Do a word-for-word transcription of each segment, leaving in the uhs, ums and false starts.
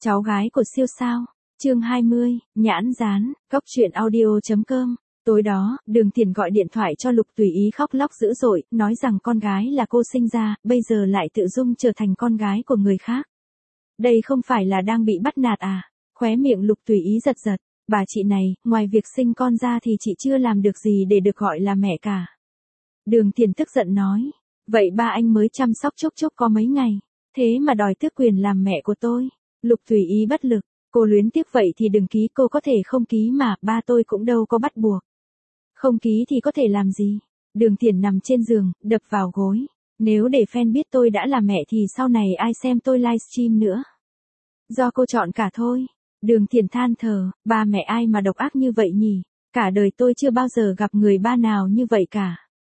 Cháu gái của siêu sao. Chương hai mươi, nhãn dán, góc truyện audio chấm com. Tối đó, Đường Tiền gọi điện thoại cho Lục Tùy Ý khóc lóc dữ dội, nói rằng con gái là cô sinh ra, bây giờ lại tự dung trở thành con gái của người khác. Đây không phải là đang bị bắt nạt à? Khóe miệng Lục Tùy Ý giật giật, bà chị này, ngoài việc sinh con ra thì chị chưa làm được gì để được gọi là mẹ cả. Đường Tiền tức giận nói, vậy ba anh mới chăm sóc Trúc Trúc có mấy ngày, thế mà đòi tước quyền làm mẹ của tôi. Lục Tùy Ý bất lực, cô luyến tiếc vậy thì đừng ký, cô có thể không ký mà, ba tôi cũng đâu có bắt buộc. Không ký thì có thể làm gì? Đường Tiền nằm trên giường, đập vào gối. Nếu để fan biết tôi đã là mẹ thì sau này ai xem tôi livestream nữa? Do cô chọn cả thôi. Đường Tiền than thở, ba mẹ ai mà độc ác như vậy nhỉ? Cả đời tôi chưa bao giờ gặp người ba nào như vậy cả.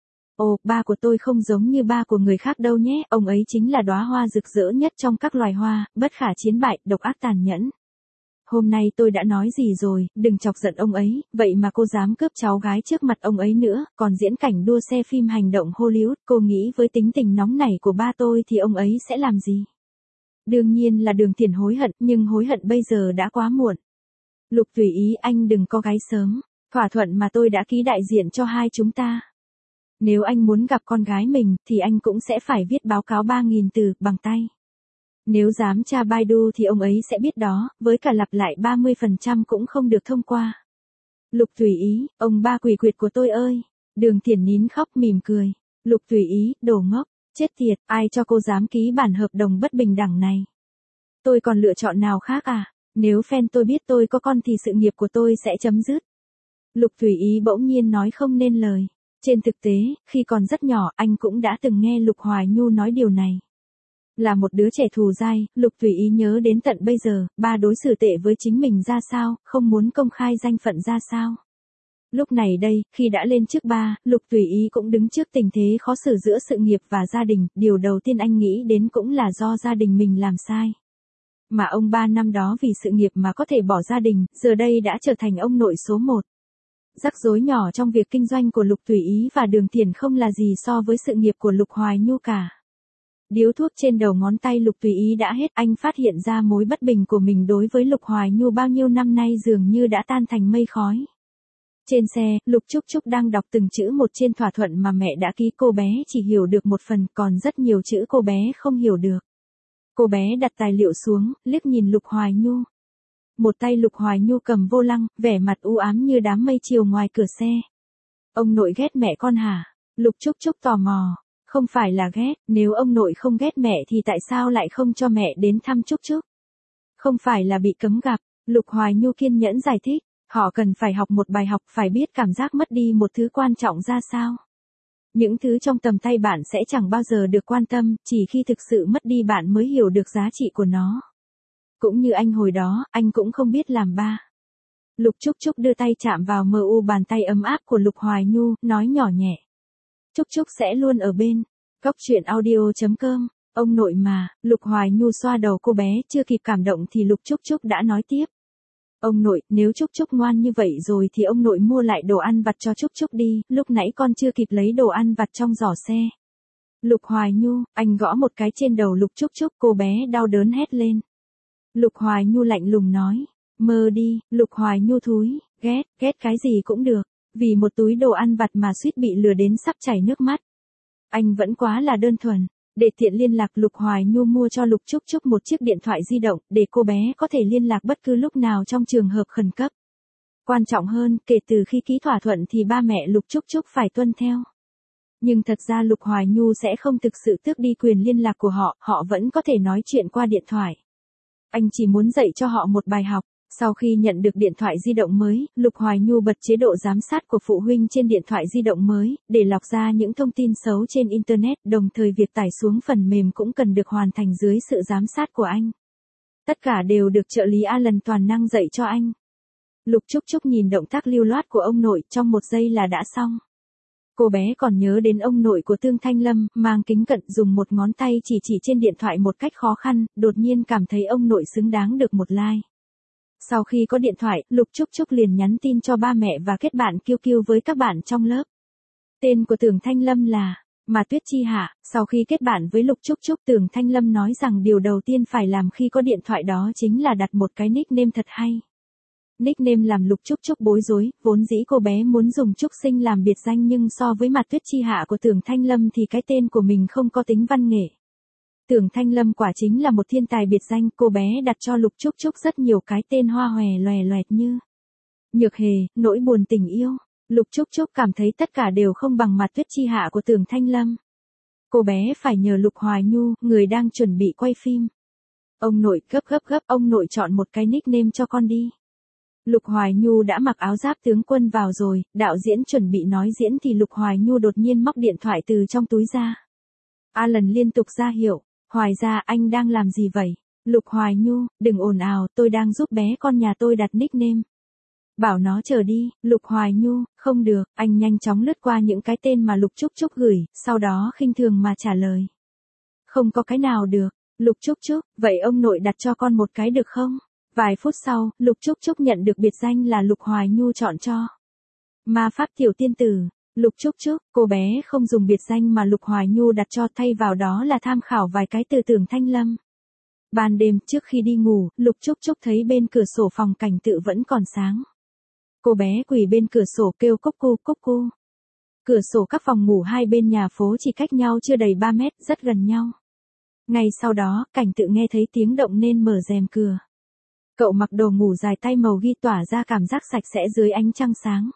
Ồ, ba của tôi không giống như ba của người khác đâu nhé, ông ấy chính là đóa hoa rực rỡ nhất trong các loài hoa, bất khả chiến bại, độc ác tàn nhẫn. Hôm nay tôi đã nói gì rồi, đừng chọc giận ông ấy, vậy mà cô dám cướp cháu gái trước mặt ông ấy nữa, còn diễn cảnh đua xe phim hành động Hollywood, cô nghĩ với tính tình nóng nảy của ba tôi thì ông ấy sẽ làm gì? Đương nhiên là Đường Tiền hối hận, nhưng hối hận bây giờ đã quá muộn. Lục Tùy Ý, anh đừng có gái sớm, thỏa thuận mà tôi đã ký đại diện cho hai chúng ta. Nếu anh muốn gặp con gái mình, thì anh cũng sẽ phải viết báo cáo ba nghìn từ, bằng tay. Nếu dám tra Baidu thì ông ấy sẽ biết đó, với cả lặp lại ba mươi phần trăm cũng không được thông qua. Lục Tùy Ý, ông ba quỷ quyệt của tôi ơi. Đường Tiền nín khóc mỉm cười. Lục Tùy Ý, đồ ngốc, chết tiệt, ai cho cô dám ký bản hợp đồng bất bình đẳng này? Tôi còn lựa chọn nào khác à? Nếu fan tôi biết tôi có con thì sự nghiệp của tôi sẽ chấm dứt. Lục Tùy Ý bỗng nhiên nói không nên lời. Trên thực tế, khi còn rất nhỏ, anh cũng đã từng nghe Lục Hoài Nhu nói điều này. Là một đứa trẻ thù dai, Lục Tùy Ý nhớ đến tận bây giờ, ba đối xử tệ với chính mình ra sao, không muốn công khai danh phận ra sao. Lúc này đây, khi đã lên trước ba, Lục Tùy Ý cũng đứng trước tình thế khó xử giữa sự nghiệp và gia đình, điều đầu tiên anh nghĩ đến cũng là do gia đình mình làm sai. Mà ông ba năm đó vì sự nghiệp mà có thể bỏ gia đình, giờ đây đã trở thành ông nội số một. Rắc rối nhỏ trong việc kinh doanh của Lục Tùy Ý và Đường Tiền không là gì so với sự nghiệp của Lục Hoài Nhu cả. Điếu thuốc trên đầu ngón tay Lục Tùy Ý đã hết, anh phát hiện ra mối bất bình của mình đối với Lục Hoài Nhu bao nhiêu năm nay dường như đã tan thành mây khói. Trên xe, Lục Trúc Trúc đang đọc từng chữ một trên thỏa thuận mà mẹ đã ký, cô bé chỉ hiểu được một phần, còn rất nhiều chữ cô bé không hiểu được. Cô bé đặt tài liệu xuống, liếc nhìn Lục Hoài Nhu. Một tay Lục Hoài Nhu cầm vô lăng, vẻ mặt u ám như đám mây chiều ngoài cửa xe. Ông nội ghét mẹ con hả? Lục Trúc Trúc tò mò. Không phải là ghét, nếu ông nội không ghét mẹ thì tại sao lại không cho mẹ đến thăm Trúc Trúc? Không phải là bị cấm gặp, Lục Hoài Nhu kiên nhẫn giải thích, họ cần phải học một bài học, phải biết cảm giác mất đi một thứ quan trọng ra sao. Những thứ trong tầm tay bạn sẽ chẳng bao giờ được quan tâm, chỉ khi thực sự mất đi bạn mới hiểu được giá trị của nó. Cũng như anh hồi đó, anh cũng không biết làm ba. Lục Trúc Trúc đưa tay chạm vào mờ u bàn tay ấm áp của Lục Hoài Nhu, nói nhỏ nhẹ. Trúc Trúc sẽ luôn ở bên. Góc truyện audio chấm com. Ông nội mà, Lục Hoài Nhu xoa đầu cô bé, chưa kịp cảm động thì Lục Trúc Trúc đã nói tiếp. Ông nội, nếu Trúc Trúc ngoan như vậy rồi thì ông nội mua lại đồ ăn vặt cho Trúc Trúc đi, lúc nãy con chưa kịp lấy đồ ăn vặt trong giỏ xe. Lục Hoài Nhu, anh gõ một cái trên đầu Lục Trúc Trúc, cô bé đau đớn hét lên. Lục Hoài Nhu lạnh lùng nói, mơ đi. Lục Hoài Nhu thúi, ghét, ghét cái gì cũng được. Vì một túi đồ ăn vặt mà suýt bị lừa đến sắp chảy nước mắt. Anh vẫn quá là đơn thuần. Để tiện liên lạc, Lục Hoài Nhu mua cho Lục Trúc Trúc một chiếc điện thoại di động, để cô bé có thể liên lạc bất cứ lúc nào trong trường hợp khẩn cấp. Quan trọng hơn, kể từ khi ký thỏa thuận thì ba mẹ Lục Trúc Trúc phải tuân theo. Nhưng thật ra Lục Hoài Nhu sẽ không thực sự tước đi quyền liên lạc của họ, họ vẫn có thể nói chuyện qua điện thoại. Anh chỉ muốn dạy cho họ một bài học. Sau khi nhận được điện thoại di động mới, Lục Hoài Nhu bật chế độ giám sát của phụ huynh trên điện thoại di động mới, để lọc ra những thông tin xấu trên Internet, đồng thời việc tải xuống phần mềm cũng cần được hoàn thành dưới sự giám sát của anh. Tất cả đều được trợ lý Alan toàn năng dạy cho anh. Lục Trúc Trúc nhìn động tác lưu loát của ông nội, trong một giây là đã xong. Cô bé còn nhớ đến ông nội của Tương Thanh Lâm, mang kính cận dùng một ngón tay chỉ chỉ trên điện thoại một cách khó khăn, đột nhiên cảm thấy ông nội xứng đáng được một like. Sau khi có điện thoại, Lục Trúc Trúc liền nhắn tin cho ba mẹ và kết bạn Q Q với các bạn trong lớp. Tên của Tưởng Thanh Lâm là Mà Tuyết Chi Hạ, sau khi kết bạn với Lục Trúc Trúc, Tưởng Thanh Lâm nói rằng điều đầu tiên phải làm khi có điện thoại đó chính là đặt một cái nickname thật hay. Nickname làm Lục Trúc Trúc bối rối, vốn dĩ cô bé muốn dùng Trúc Sinh làm biệt danh nhưng so với Mặt Tuyết Chi Hạ của Tưởng Thanh Lâm thì cái tên của mình không có tính văn nghệ. Tưởng Thanh Lâm quả chính là một thiên tài biệt danh, cô bé đặt cho Lục Trúc Trúc rất nhiều cái tên hoa hòe loè loẹt như Nhược Hề, nỗi buồn tình yêu. Lục Trúc Trúc cảm thấy tất cả đều không bằng Mặt Tuyết Chi Hạ của Tưởng Thanh Lâm. Cô bé phải nhờ Lục Hoài Nhu, người đang chuẩn bị quay phim. Ông nội, gấp gấp gấp, ông nội chọn một cái nickname cho con đi. Lục Hoài Nhu đã mặc áo giáp tướng quân vào rồi, đạo diễn chuẩn bị nói diễn thì Lục Hoài Nhu đột nhiên móc điện thoại từ trong túi ra. Alan liên tục ra hiệu, Hoài ra anh đang làm gì vậy? Lục Hoài Nhu, đừng ồn ào, tôi đang giúp bé con nhà tôi đặt nickname. Bảo nó chờ đi, Lục Hoài Nhu, không được, anh nhanh chóng lướt qua những cái tên mà Lục Trúc Trúc gửi, sau đó khinh thường mà trả lời. Không có cái nào được, Lục Trúc Trúc, vậy ông nội đặt cho con một cái được không? Vài phút sau, Lục Trúc Trúc nhận được biệt danh là Lục Hoài Nhu chọn cho. Ma pháp tiểu tiên tử, Lục Trúc Trúc, cô bé không dùng biệt danh mà Lục Hoài Nhu đặt cho, thay vào đó là tham khảo vài cái từ Tưởng Thanh Lâm. Ban đêm trước khi đi ngủ, Lục Trúc Trúc thấy bên cửa sổ phòng Cảnh Tự vẫn còn sáng. Cô bé quỳ bên cửa sổ kêu cốc cu cốc cu. Cửa sổ các phòng ngủ hai bên nhà phố chỉ cách nhau chưa đầy ba mét, rất gần nhau. Ngay sau đó, Cảnh Tự nghe thấy tiếng động nên mở rèm cửa. Cậu mặc đồ ngủ dài tay màu ghi tỏa ra cảm giác sạch sẽ dưới ánh trăng sáng.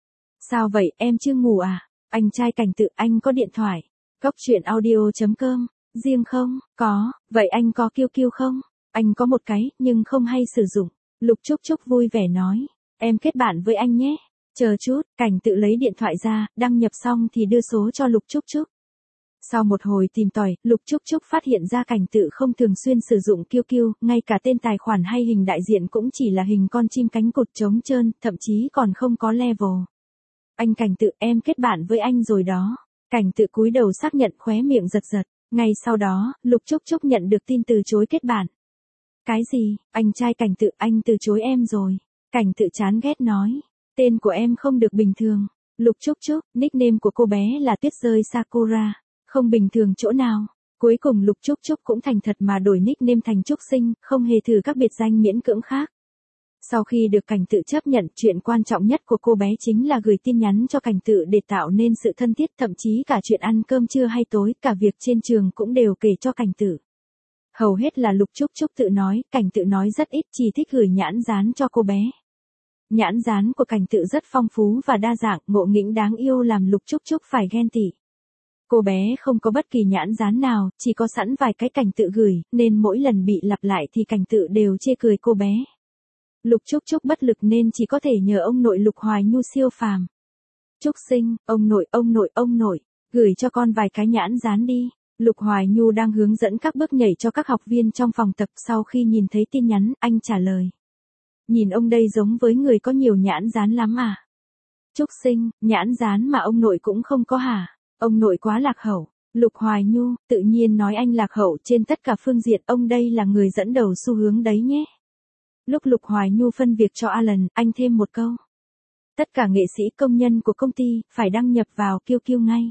Sao vậy, em chưa ngủ à? Anh trai Cảnh Tự, anh có điện thoại. Cốc truyện audio chấm com. Riêng không? Có. Vậy anh có kiu kiu không? Anh có một cái, nhưng không hay sử dụng. Lục Trúc Trúc vui vẻ nói. Em kết bạn với anh nhé. Chờ chút, Cảnh Tự lấy điện thoại ra, đăng nhập xong thì đưa số cho Lục Trúc Trúc. Sau một hồi tìm tòi, Lục Trúc Trúc phát hiện ra Cảnh Tự không thường xuyên sử dụng kiu kiu, ngay cả tên tài khoản hay hình đại diện cũng chỉ là hình con chim cánh cụt trống trơn, thậm chí còn không có level. Anh Cảnh Tự, em kết bạn với anh rồi đó. Cảnh Tự cúi đầu xác nhận, khóe miệng giật giật. Ngay sau đó, Lục Trúc Trúc nhận được tin từ chối kết bạn. Cái gì? Anh trai Cảnh Tự, anh từ chối em rồi. Cảnh Tự chán ghét nói. Tên của em không được bình thường. Lục Trúc Trúc, nickname của cô bé là Tuyết Rơi Sakura. Không bình thường chỗ nào. Cuối cùng Lục Trúc Trúc cũng thành thật mà đổi nickname thành Trúc Sinh, không hề thử các biệt danh miễn cưỡng khác. Sau khi được Cảnh Tự chấp nhận, chuyện quan trọng nhất của cô bé chính là gửi tin nhắn cho Cảnh Tự để tạo nên sự thân thiết, thậm chí cả chuyện ăn cơm trưa hay tối, cả việc trên trường cũng đều kể cho Cảnh Tự. Hầu hết là Lục Trúc Trúc tự nói, Cảnh Tự nói rất ít, chỉ thích gửi nhãn dán cho cô bé. Nhãn dán của Cảnh Tự rất phong phú và đa dạng, ngộ nghĩnh đáng yêu làm Lục Trúc Trúc phải ghen tị. Cô bé không có bất kỳ nhãn dán nào, chỉ có sẵn vài cái Cảnh Tự gửi, nên mỗi lần bị lặp lại thì Cảnh Tự đều chê cười cô bé. Lục Trúc Trúc bất lực nên chỉ có thể nhờ ông nội Lục Hoài Nhu siêu phàm. Trúc Sinh, ông nội, ông nội, ông nội, gửi cho con vài cái nhãn dán đi. Lục Hoài Nhu đang hướng dẫn các bước nhảy cho các học viên trong phòng tập, sau khi nhìn thấy tin nhắn, anh trả lời. Nhìn ông đây giống với người có nhiều nhãn dán lắm à? Trúc Sinh, nhãn dán mà ông nội cũng không có hả? Ông nội quá lạc hậu. Lục Hoài Nhu, tự nhiên nói anh lạc hậu trên tất cả phương diện, ông đây là người dẫn đầu xu hướng đấy nhé. Lúc Lục Hoài Nhu phân việc cho Alan, anh thêm một câu. Tất cả nghệ sĩ công nhân của công ty, phải đăng nhập vào kiu kiu ngay.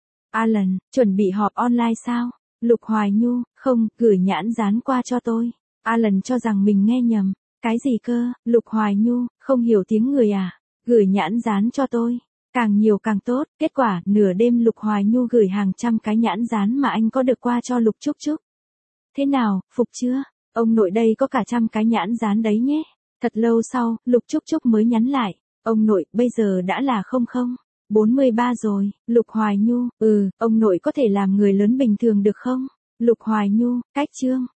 Alan, chuẩn bị họp online sao? Lục Hoài Nhu, không, gửi nhãn dán qua cho tôi. Alan cho rằng mình nghe nhầm. Cái gì cơ? Lục Hoài Nhu, không hiểu tiếng người à? Gửi nhãn dán cho tôi. Càng nhiều càng tốt. Kết quả, nửa đêm Lục Hoài Nhu gửi hàng trăm cái nhãn dán mà anh có được qua cho Lục Trúc Trúc. Thế nào, phục chưa? Ông nội đây có cả trăm cái nhãn dán đấy nhé. Thật lâu sau, Lục Trúc Trúc mới nhắn lại. Ông nội, bây giờ đã là không không. bốn mươi ba rồi. Lục Hoài Nhu, ừ, ông nội có thể làm người lớn bình thường được không? Lục Hoài Nhu, cách chương.